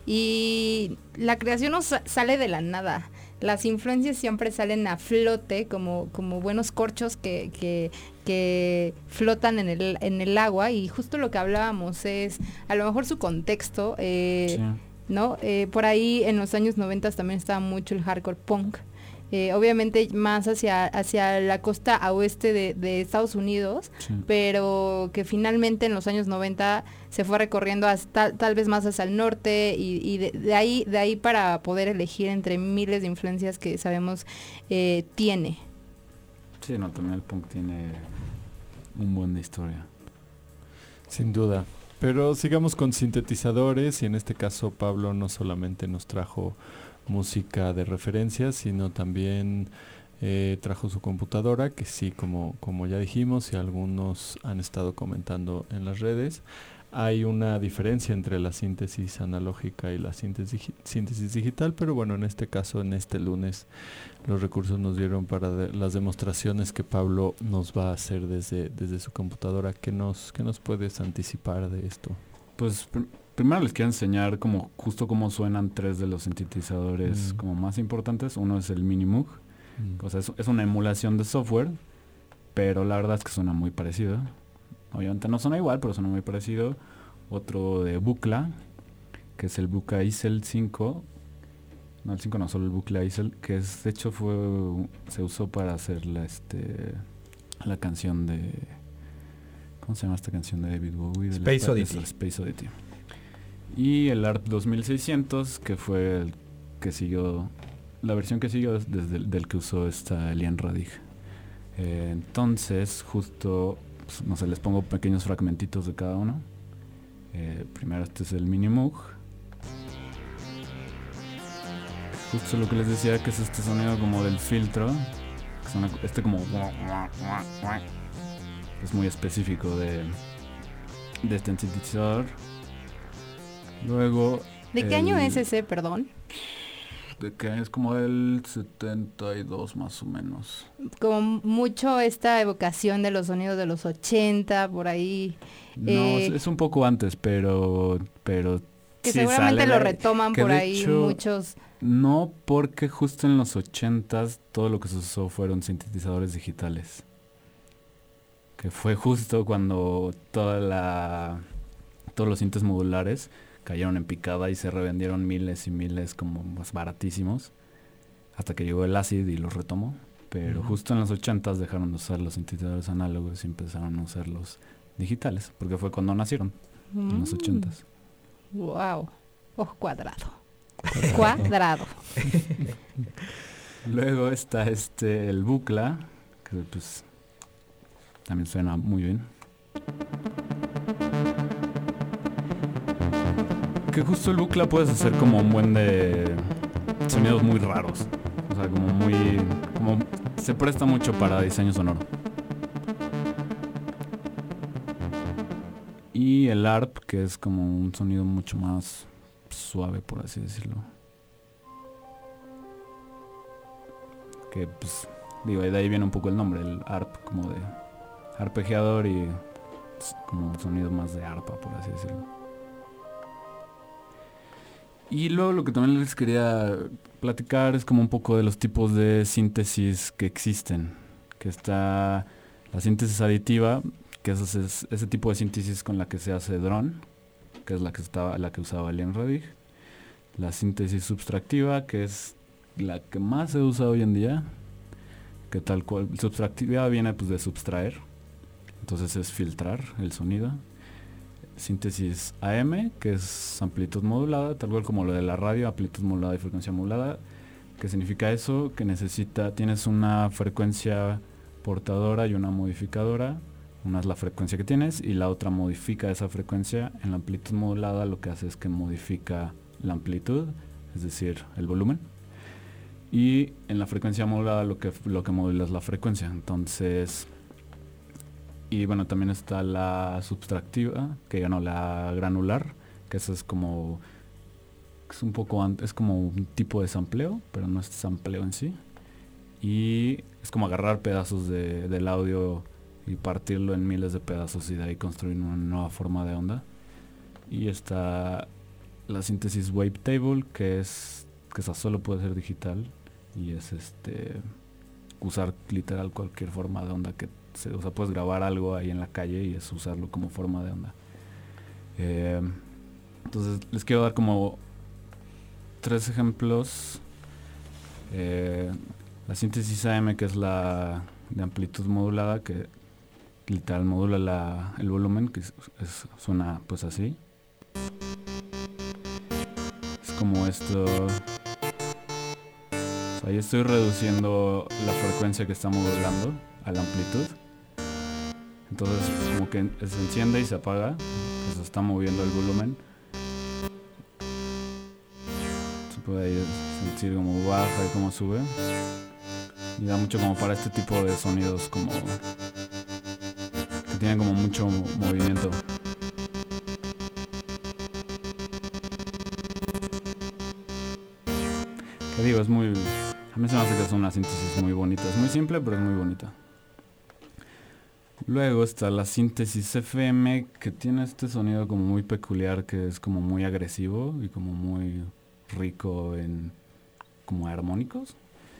y la creación no sale de la nada. Las influencias siempre salen a flote como buenos corchos que flotan en el agua, y justo lo que hablábamos es a lo mejor su contexto, ¿no? Por ahí en los años 90 también estaba mucho el hardcore punk. Obviamente más hacia la costa oeste de Estados Unidos, pero que finalmente en los años 90 se fue recorriendo hasta, tal vez más hacia el norte, y de ahí para poder elegir entre miles de influencias que sabemos tiene. Sí, no, también el punk tiene un buen de historia. Sin duda. Pero sigamos con sintetizadores, y en este caso Pablo no solamente nos trajo música de referencia, sino también trajo su computadora, que sí, como ya dijimos y algunos han estado comentando en las redes, hay una diferencia entre la síntesis analógica y la síntesis digital, pero bueno, en este caso, en este lunes, los recursos nos dieron para las demostraciones que Pablo nos va a hacer desde su computadora. ¿Qué nos puedes anticipar de esto? Pues primero les quiero enseñar como justo cómo suenan tres de los sintetizadores como más importantes. Uno es el Minimoog, o sea, es una emulación de software, pero la verdad es que suena muy parecido. Obviamente no suena igual, pero suena muy parecido. Otro de Buchla, que es el Buchla Isel 5. No, el 5 no, solo el Buchla Isel, que de hecho se usó para hacer la canción de... ¿Cómo se llama esta canción de David Bowie? Space Oddity. Space Oddity. Y el ARP 2600, que fue el que siguió, la versión que siguió del que usó Elian Radig. Entonces, justo, pues, no sé, les pongo pequeños fragmentitos de cada uno. Primero este es el Minimoog. Justo lo que les decía, que es este sonido como del filtro. Que suena como... Es muy específico de este sintetizador. Luego... ¿De qué año es ese, perdón? De que es como del 72 más o menos. Como mucho esta evocación de los sonidos de los 80, por ahí. No, es un poco antes, pero que sí seguramente lo retoman por ahí hecho, muchos. No, porque justo en los 80s todo lo que se usó fueron sintetizadores digitales. Que fue justo cuando todos los sintes modulares cayeron en picada y se revendieron miles y miles como más baratísimos, hasta que llegó el ACID y los retomó. Pero justo en los 80s dejaron de usar los sintetizadores análogos y empezaron a usar los digitales, porque fue cuando nacieron, en los 80s. Wow, cuadrado. Cuadrado. Luego está el Buchla, que pues también suena muy bien. Que justo el Buchla puedes hacer como un buen de sonidos muy raros. O sea, como se presta mucho para diseño sonoro. Y el ARP, que es como un sonido mucho más suave, por así decirlo. Que pues, digo, de ahí viene un poco el nombre, el ARP, como de arpegiador y como un sonido más de arpa, por así decirlo. Y luego lo que también les quería platicar es como un poco de los tipos de síntesis que existen. Que está la síntesis aditiva, que es ese tipo de síntesis con la que se hace drone, que es la que usaba Elian Radig. La síntesis subtractiva, que es la que más se usa hoy en día, que tal cual, subtractiva viene pues de subtraer, entonces es filtrar el sonido. Síntesis AM, que es amplitud modulada, tal cual como lo de la radio, amplitud modulada y frecuencia modulada. ¿Qué significa eso? Que tienes una frecuencia portadora y una modificadora. Una es la frecuencia que tienes y la otra modifica esa frecuencia. En la amplitud modulada lo que hace es que modifica la amplitud, es decir, el volumen. Y en la frecuencia modulada lo que modula es la frecuencia. Entonces, y bueno, también está la subtractiva, la granular, que eso es como es como un tipo de sampleo, pero no es sampleo en sí. Y es como agarrar pedazos del audio y partirlo en miles de pedazos y de ahí construir una nueva forma de onda. Y está la síntesis wavetable, que esa solo puede ser digital y es usar literal cualquier forma de onda puedes grabar algo ahí en la calle y es usarlo como forma de onda. Entonces les quiero dar como 3 ejemplos. La síntesis AM, que es la de amplitud modulada, que literal modula el volumen, que suena pues así. Es como esto. Ahí estoy reduciendo la frecuencia que está modulando a la amplitud. Entonces como que se enciende y se apaga. Se está moviendo el volumen. Se puede ahí sentir como baja y como sube. Y da mucho como para este tipo de sonidos como que tienen como mucho movimiento. Que digo, a mí se me hace que es una síntesis muy bonita. Es muy simple, pero es muy bonita. Luego está la síntesis FM, que tiene este sonido como muy peculiar, que es como muy agresivo y como muy rico en como armónicos.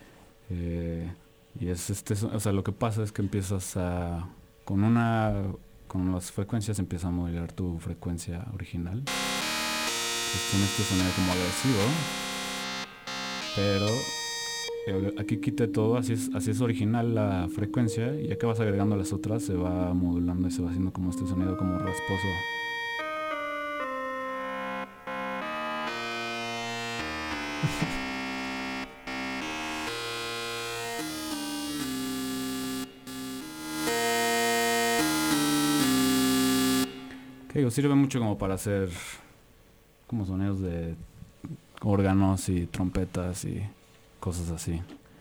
Y es lo que pasa es que empiezas con las frecuencias empieza a modular tu frecuencia original. Entonces tiene este sonido como agresivo, pero aquí quité todo, así es original la frecuencia, y ya que vas agregando las otras se va modulando y se va haciendo como este sonido como rasposo. Que digo, sirve mucho como para hacer como sonidos de órganos y trompetas y cosas así.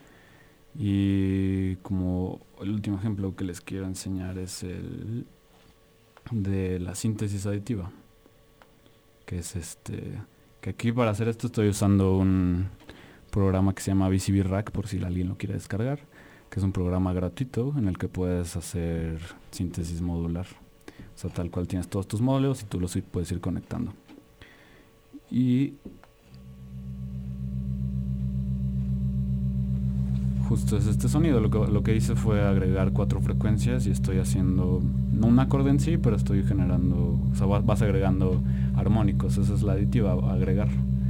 Y como el último ejemplo que les quiero enseñar es el de la síntesis aditiva, que es que aquí para hacer esto estoy usando un programa que se llama VCB Rack, por si alguien lo quiere descargar, que es un programa gratuito en el que puedes hacer síntesis modular. O sea, tal cual tienes todos tus módulos y tú los puedes ir conectando. Y justo es este sonido. Lo que hice fue agregar 4 frecuencias y estoy haciendo, no un acorde en sí, pero estoy generando, o sea, vas agregando armónicos. Esa es la aditiva, agregar.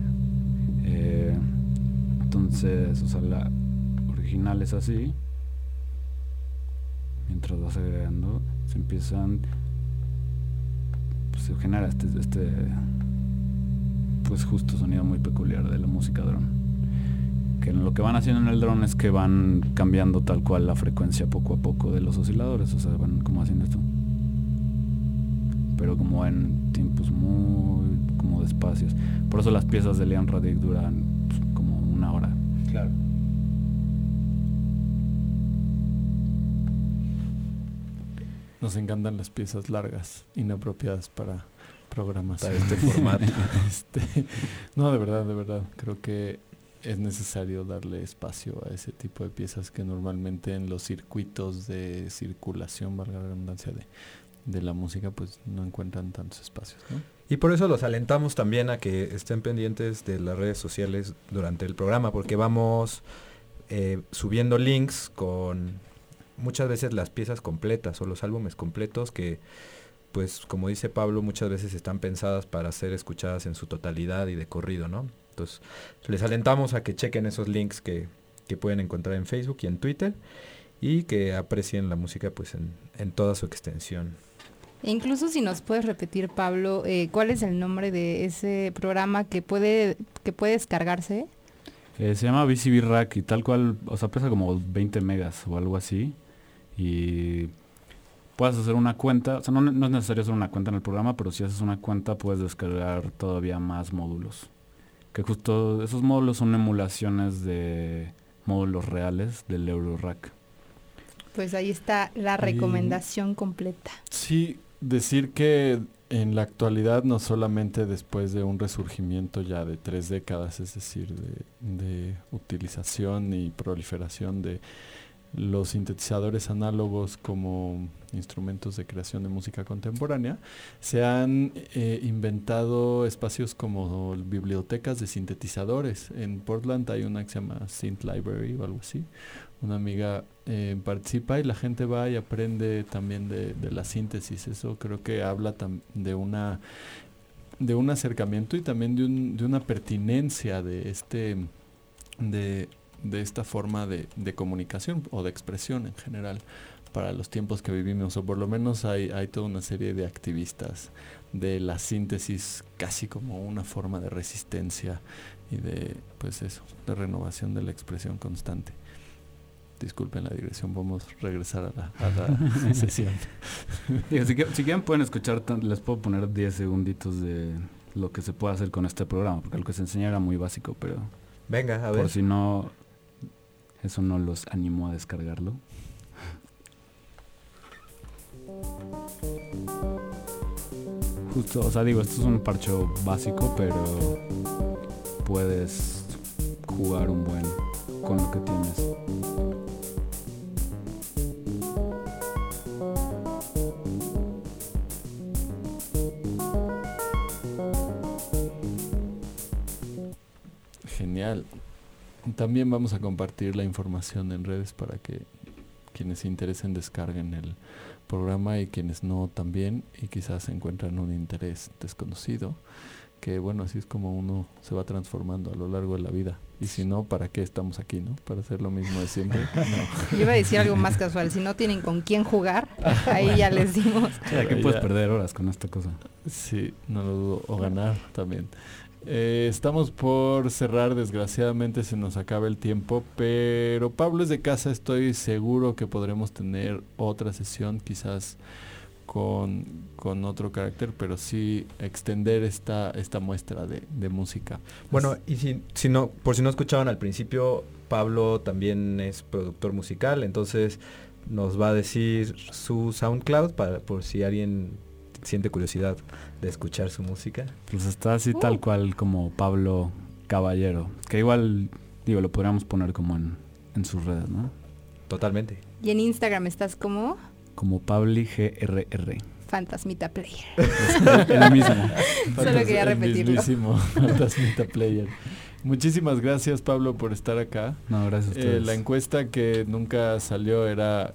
Entonces, o sea, la original es así. Mientras vas agregando, se genera este pues justo sonido muy peculiar de la música drone, que lo que van haciendo en el drone es que van cambiando tal cual la frecuencia poco a poco de los osciladores, o sea, van como haciendo esto, pero como en tiempos muy como despacios. Por eso las piezas de Leon Radic duran pues, como 1 hora. Claro. Nos encantan las piezas largas, inapropiadas para programas. Para este formato. No, de verdad. Creo que es necesario darle espacio a ese tipo de piezas que normalmente en los circuitos de circulación, valga la redundancia, de la música, pues no encuentran tantos espacios, ¿no? Y por eso los alentamos también a que estén pendientes de las redes sociales durante el programa, porque vamos subiendo links con muchas veces las piezas completas o los álbumes completos que, pues como dice Pablo, muchas veces están pensadas para ser escuchadas en su totalidad y de corrido, ¿no? Entonces les alentamos a que chequen esos links que pueden encontrar en Facebook y en Twitter, y que aprecien la música pues en toda su extensión. E incluso si nos puedes repetir, Pablo, ¿cuál es el nombre de ese programa que puede descargarse? Se llama VCB Rack y tal cual, o sea, pesa como 20 megas o algo así. Y puedes hacer una cuenta, o sea, no es necesario hacer una cuenta en el programa, pero si haces una cuenta puedes descargar todavía más módulos. Que justo esos módulos son emulaciones de módulos reales del Eurorack. Pues ahí está la recomendación completa. Sí, decir que en la actualidad, no solamente después de un resurgimiento ya de 3 décadas, es decir, de utilización y proliferación de los sintetizadores análogos como instrumentos de creación de música contemporánea, se han inventado espacios como bibliotecas de sintetizadores. En Portland hay una que se llama Synth Library o algo así. Una amiga participa y la gente va y aprende también de la síntesis. Eso creo que habla de un acercamiento y también de una pertinencia de esta forma de comunicación o de expresión en general para los tiempos que vivimos, o por lo menos hay toda una serie de activistas de la síntesis casi como una forma de resistencia y de renovación de la expresión constante. Disculpen la digresión, vamos a regresar a la sesión. Digo, si quieren pueden escuchar, les puedo poner 10 segunditos de lo que se puede hacer con este programa, porque lo que se enseña era muy básico, pero venga, a ver. Por si no, eso no los animó a descargarlo. Justo, o sea, digo, esto es un parcho básico, pero puedes jugar un buen con lo que tienes. Genial. También vamos a compartir la información en redes para que quienes se interesen descarguen el programa y quienes no también, y quizás encuentran un interés desconocido, que bueno, así es como uno se va transformando a lo largo de la vida. Y si no, ¿para qué estamos aquí, no? ¿Para hacer lo mismo de siempre? No. Yo iba a decir algo más casual, si no tienen con quién jugar, ahí ya les dimos. Ya que puedes perder horas con esta cosa. Sí, no lo dudo, o ganar también. Estamos por cerrar, desgraciadamente se nos acaba el tiempo, pero Pablo es de casa, estoy seguro que podremos tener otra sesión, quizás con otro carácter, pero sí extender esta muestra de música. Bueno, y si no, por si no escuchaban al principio, Pablo también es productor musical, entonces nos va a decir su SoundCloud por si alguien siente curiosidad de escuchar su música. Pues está así tal cual como Pablo Caballero, que igual, digo, lo podríamos poner como en sus redes, ¿no? Totalmente. Y en Instagram estás como Pabli GRR. Fantasmita Player. El mismo. Solo quería repetirlo. Mismísimo Fantasmita Player. Muchísimas gracias, Pablo, por estar acá. No, gracias a ustedes. La encuesta que nunca salió era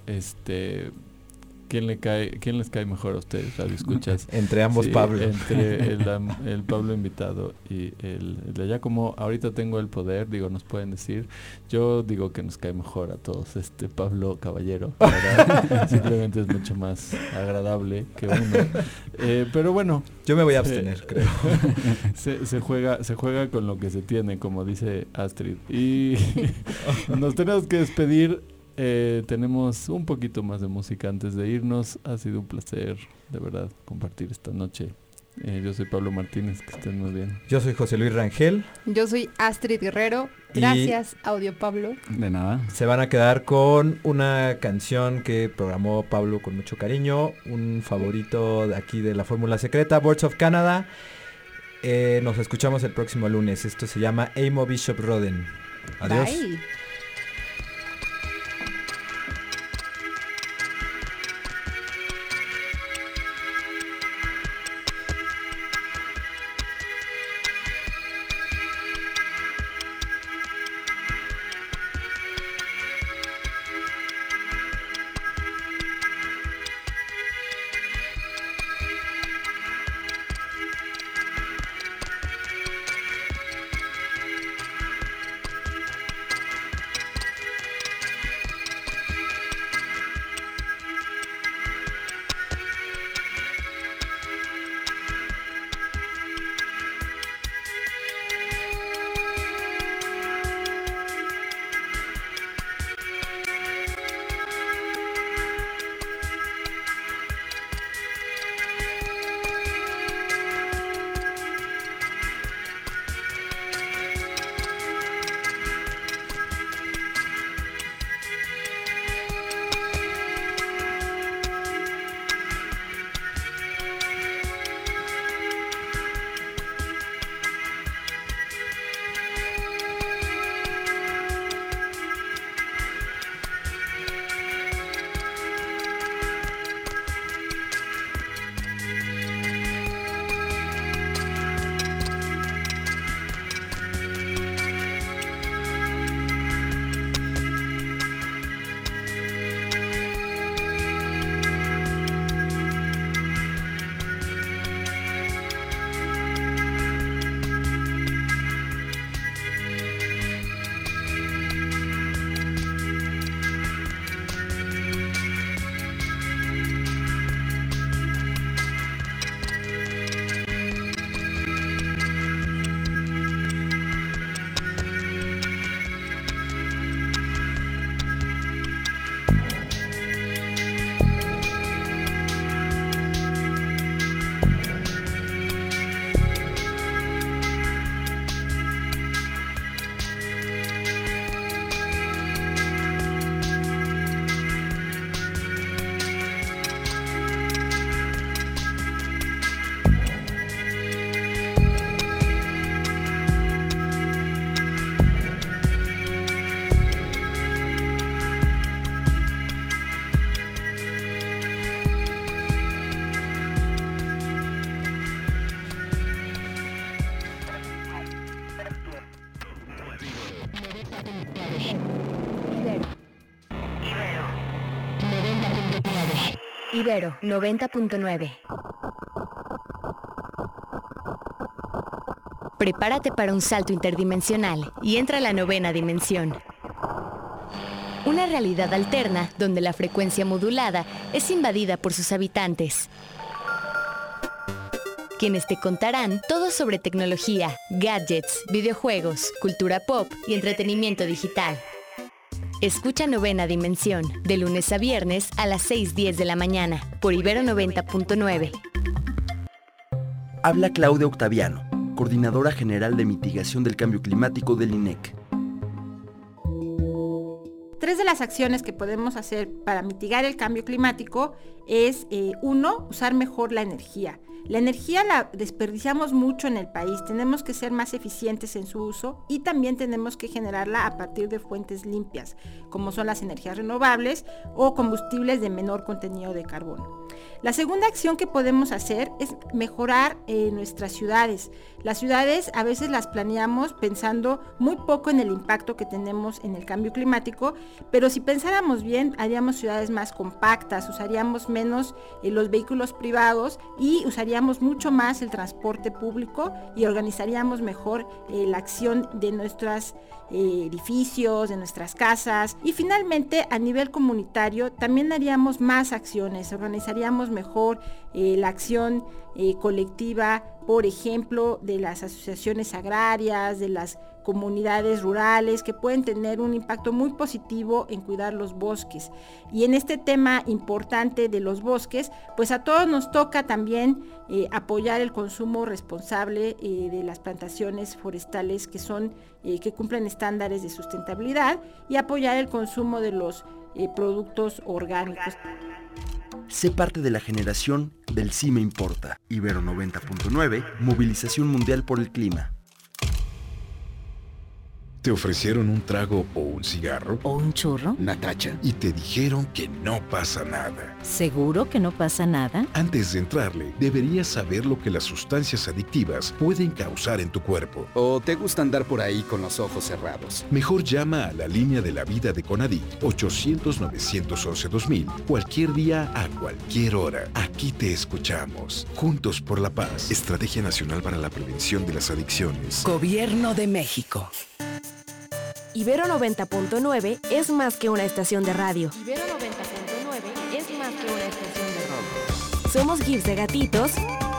¿quién les cae mejor a ustedes, radio escuchas? Entre ambos, sí, Pablo. Entre el Pablo invitado y el de allá. Como ahorita tengo el poder, digo, nos pueden decir. Yo digo que nos cae mejor a todos Pablo Caballero. Simplemente es mucho más agradable que uno. Pero bueno. Yo me voy a abstener, creo. Se juega con lo que se tiene, como dice Astrid. Y nos tenemos que despedir. Tenemos un poquito más de música antes de irnos. Ha sido un placer, de verdad, compartir esta noche. Yo soy Pablo Martínez, que estén muy bien. Yo soy José Luis Rangel. Yo soy Astrid Guerrero. Gracias, Audio Pablo. De nada. Se van a quedar con una canción que programó Pablo con mucho cariño, un favorito de aquí de la Fórmula Secreta, Birds of Canada. Nos escuchamos el próximo lunes. Esto se llama Amo Bishop Roden. Adiós. Bye. Ibero 90.9. Prepárate para un salto interdimensional y entra a la 9ª dimensión. Una realidad alterna donde la frecuencia modulada es invadida por sus habitantes, quienes te contarán todo sobre tecnología, gadgets, videojuegos, cultura pop y entretenimiento digital. Escucha 9ª Dimensión, de lunes a viernes a las 6:10 de la mañana, por Ibero 90.9. Habla Claudia Octaviano, Coordinadora General de Mitigación del Cambio Climático del INEC. 3 de las acciones que podemos hacer para mitigar el cambio climático es, 1, usar mejor la energía. La energía la desperdiciamos mucho en el país, tenemos que ser más eficientes en su uso y también tenemos que generarla a partir de fuentes limpias, como son las energías renovables o combustibles de menor contenido de carbono. La segunda acción que podemos hacer es mejorar nuestras ciudades. Las ciudades a veces las planeamos pensando muy poco en el impacto que tenemos en el cambio climático, pero si pensáramos bien, haríamos ciudades más compactas, usaríamos menos los vehículos privados y usaríamos mucho más el transporte público y organizaríamos mejor la acción de nuestros edificios, de nuestras casas. Y finalmente, a nivel comunitario, también haríamos más acciones, organizaríamos mejor la acción colectiva, por ejemplo, de las asociaciones agrarias, de las comunidades rurales, que pueden tener un impacto muy positivo en cuidar los bosques. Y en este tema importante de los bosques, pues a todos nos toca también apoyar el consumo responsable de las plantaciones forestales que cumplen estándares de sustentabilidad y apoyar el consumo de los productos orgánicos. Sé parte de la generación del Sí Me Importa. Ibero 90.9, movilización mundial por el clima. ¿Te ofrecieron un trago o un cigarro? ¿O un churro? Natacha. Y te dijeron que no pasa nada. ¿Seguro que no pasa nada? Antes de entrarle, deberías saber lo que las sustancias adictivas pueden causar en tu cuerpo. ¿O te gusta andar por ahí con los ojos cerrados? Mejor llama a la línea de la vida de Conadic, 800-911-2000, cualquier día, a cualquier hora. Aquí te escuchamos. Juntos por la paz. Estrategia Nacional para la Prevención de las Adicciones. Gobierno de México. Ibero 90.9 es más que una estación de radio. Ibero 90.9 es más que una estación de radio. Somos GIFs de gatitos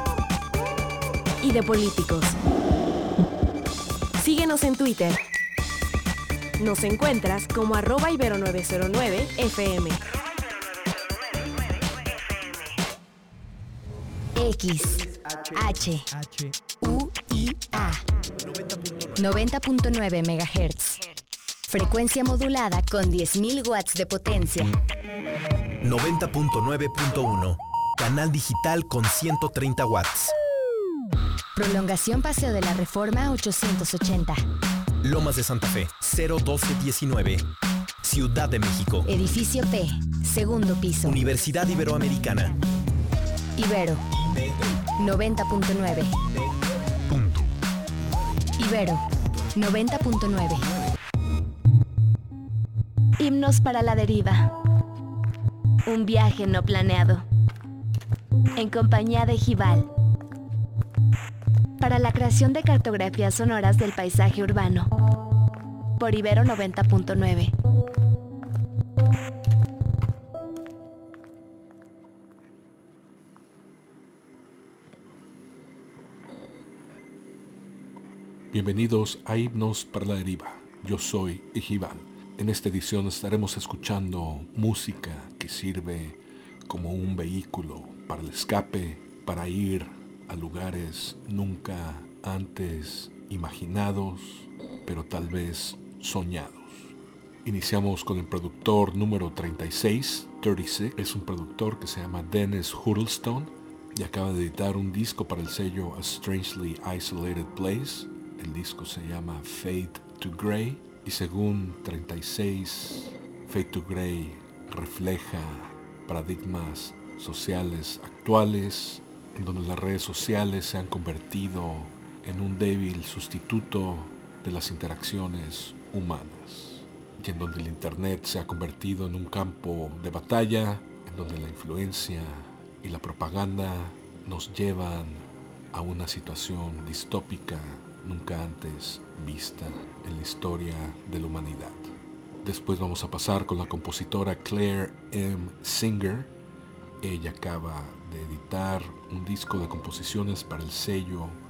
y de políticos. Síguenos en Twitter. Nos encuentras como @Ibero909FM. X, H, U, I, A. 90.9 MHz. Frecuencia modulada con 10.000 watts de potencia. 90.9.1. Canal digital con 130 watts. Prolongación Paseo de la Reforma 880. Lomas de Santa Fe, 01219. Ciudad de México. Edificio P, segundo piso. Universidad Iberoamericana. Ibero 90.9. Ibero 90.9. Himnos para la deriva. Un viaje no planeado. En compañía de Jival. Para la creación de cartografías sonoras del paisaje urbano. Por Ibero 90.9. Bienvenidos a Himnos para la Deriva. Yo soy Ejival. En esta edición estaremos escuchando música que sirve como un vehículo para el escape, para ir a lugares nunca antes imaginados, pero tal vez soñados. Iniciamos con el productor número 36. Es un productor que se llama Dennis Huddlestone y acaba de editar un disco para el sello A Strangely Isolated Place. El disco se llama Fade to Grey y según 36, Fade to Grey refleja paradigmas sociales actuales en donde las redes sociales se han convertido en un débil sustituto de las interacciones humanas, y en donde el Internet se ha convertido en un campo de batalla, en donde la influencia y la propaganda nos llevan a una situación distópica nunca antes vista en la historia de la humanidad. Después vamos a pasar con la compositora Claire M. Singer. Ella acaba de editar un disco de composiciones para el sello